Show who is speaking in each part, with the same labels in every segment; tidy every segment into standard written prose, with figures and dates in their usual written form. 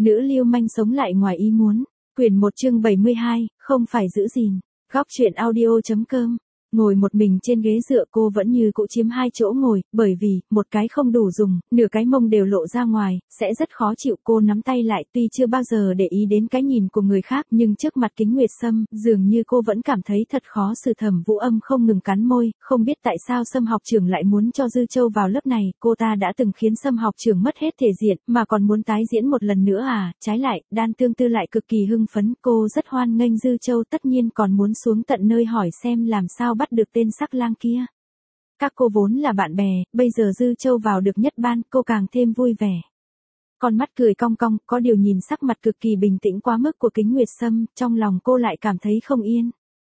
Speaker 1: Nữ lưu manh sống lại ngoài ý muốn. Quyển 1 chương 72, không phải giữ gìn. Góc truyện audio.com. Ngồi một mình trên ghế dựa, cô vẫn như cũ chiếm hai chỗ ngồi, bởi vì, một cái không đủ dùng, nửa cái mông đều lộ ra ngoài, sẽ rất khó chịu. Cô nắm tay lại, tuy chưa bao giờ để ý đến cái nhìn của người khác, nhưng trước mặt Kính Nguyệt Sâm, dường như cô vẫn cảm thấy thật khó xử. Thẩm Vũ Âm không ngừng cắn môi, không biết tại sao Sâm học trưởng lại muốn cho Dư Châu vào lớp này. Cô ta đã từng khiến Sâm học trưởng mất hết thể diện, mà còn muốn tái diễn một lần nữa à? Trái lại, Đan Tương Tư lại cực kỳ hưng phấn, cô rất hoan nghênh Dư Châu, tất nhiên còn muốn xuống tận nơi hỏi xem làm sao bắt được tên sắc lang kia. Các cô vốn là bạn bè, bây giờ Dư Châu vào được nhất ban, cô càng thêm vui vẻ. Con mắt cười cong cong, có điều nhìn sắc mặt cực kỳ bình tĩnh quá mức của Kính Nguyệt Sâm, trong lòng cô lại cảm thấy không yên.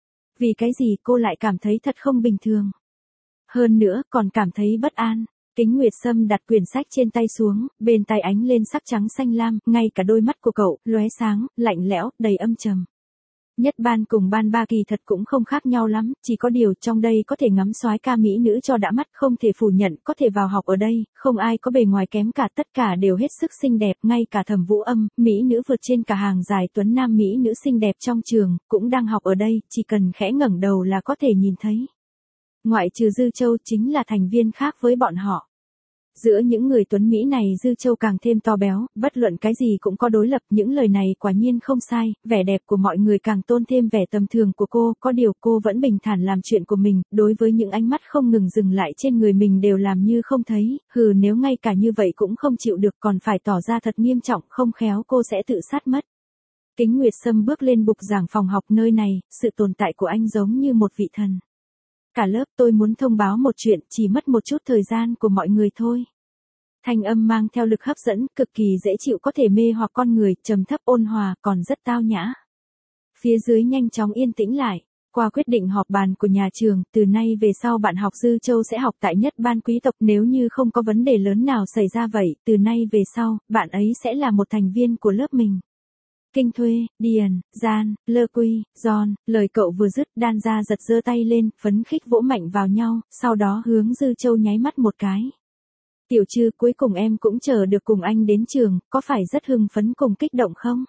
Speaker 1: Vì cái gì cô lại cảm thấy thật không bình thường. Hơn nữa, còn cảm thấy bất an. Kính Nguyệt Sâm đặt quyển sách trên tay xuống, bên tai ánh lên sắc trắng xanh lam, ngay cả đôi mắt của cậu, lóe sáng, lạnh lẽo, đầy âm trầm. Nhất ban cùng ban ba kỳ thật cũng không khác nhau lắm, chỉ có điều trong đây có thể ngắm soái ca mỹ nữ cho đã mắt, không thể phủ nhận, có thể vào học ở đây, không ai có bề ngoài kém cả, tất cả đều hết sức xinh đẹp, ngay cả Thẩm Vũ Âm, mỹ nữ vượt trên cả hàng dài tuấn nam mỹ nữ xinh đẹp trong trường, cũng đang học ở đây, chỉ cần khẽ ngẩng đầu là có thể nhìn thấy. Ngoại trừ Dư Châu chính là thành viên khác với bọn họ. Giữa những người tuấn Mỹ này Dư Châu càng thêm to béo, bất luận cái gì cũng có đối lập, những lời này quả nhiên không sai, vẻ đẹp của mọi người càng tôn thêm vẻ tầm thường của cô, có điều cô vẫn bình thản làm chuyện của mình, đối với những ánh mắt không ngừng dừng lại trên người mình đều làm như không thấy, nếu ngay cả như vậy cũng không chịu được còn phải tỏ ra thật nghiêm trọng, không khéo cô sẽ tự sát mất. Kính Nguyệt Sâm bước lên bục giảng phòng học nơi này, sự tồn tại của anh giống như một vị thần. Cả lớp tôi muốn thông báo một chuyện, chỉ mất một chút thời gian của mọi người thôi. Thanh âm mang theo lực hấp dẫn, cực kỳ dễ chịu, có thể mê hoặc con người, trầm thấp ôn hòa, còn rất tao nhã. Phía dưới nhanh chóng yên tĩnh lại. Qua quyết định họp bàn của nhà trường, từ nay về sau bạn học Dư Châu sẽ học tại nhất ban quý tộc, nếu như không có vấn đề lớn nào xảy ra vậy, từ nay về sau, bạn ấy sẽ là một thành viên của lớp mình. Kinh Thuê, Điền, Gian, Lơ Quy, Giòn, lời cậu vừa dứt, Đan ra giật giơ tay lên, phấn khích vỗ mạnh vào nhau, sau đó hướng Dư Châu nháy mắt một cái. Tiểu Trư, cuối cùng em cũng chờ được cùng anh đến trường, có phải rất hưng phấn cùng kích động không?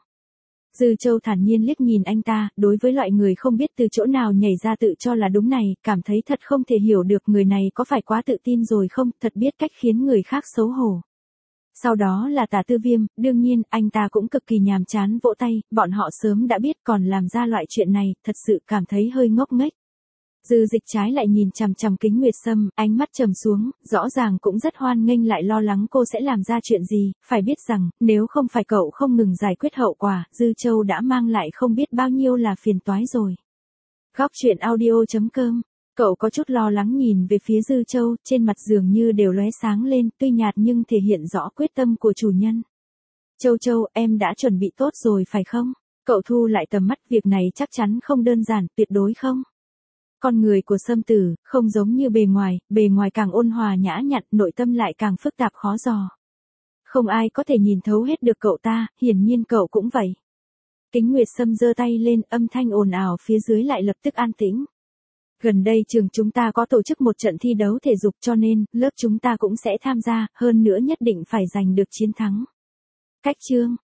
Speaker 1: Dư Châu thản nhiên liếc nhìn anh ta, đối với loại người không biết từ chỗ nào nhảy ra tự cho là đúng này, cảm thấy thật không thể hiểu được người này có phải quá tự tin rồi không, thật biết cách khiến người khác xấu hổ. Sau đó là Tả Tư Viêm, đương nhiên, anh ta cũng cực kỳ nhàm chán vỗ tay, bọn họ sớm đã biết còn làm ra loại chuyện này, thật sự cảm thấy hơi ngốc nghếch. Dư Dịch trái lại nhìn chằm chằm Kính Nguyệt Sâm, ánh mắt trầm xuống, rõ ràng cũng rất hoan nghênh lại lo lắng cô sẽ làm ra chuyện gì, phải biết rằng, nếu không phải cậu không ngừng giải quyết hậu quả, Dư Châu đã mang lại không biết bao nhiêu là phiền toái rồi. Góc truyện audio.com. Cậu có chút lo lắng nhìn về phía Dư Châu, trên mặt dường như đều lóe sáng lên, tuy nhạt nhưng thể hiện rõ quyết tâm của chủ nhân. Châu Châu, em đã chuẩn bị tốt rồi phải không? Cậu thu lại tầm mắt, việc này chắc chắn không đơn giản, tuyệt đối không? Con người của Sâm Tử, không giống như bề ngoài càng ôn hòa nhã nhặn, nội tâm lại càng phức tạp khó dò. Không ai có thể nhìn thấu hết được cậu ta, hiển nhiên cậu cũng vậy. Kính Nguyệt Sâm giơ tay lên, âm thanh ồn ào phía dưới lại lập tức an tĩnh. Gần đây trường chúng ta có tổ chức một trận thi đấu thể dục cho nên, lớp chúng ta cũng sẽ tham gia, hơn nữa nhất định phải giành được chiến thắng. Cách chương,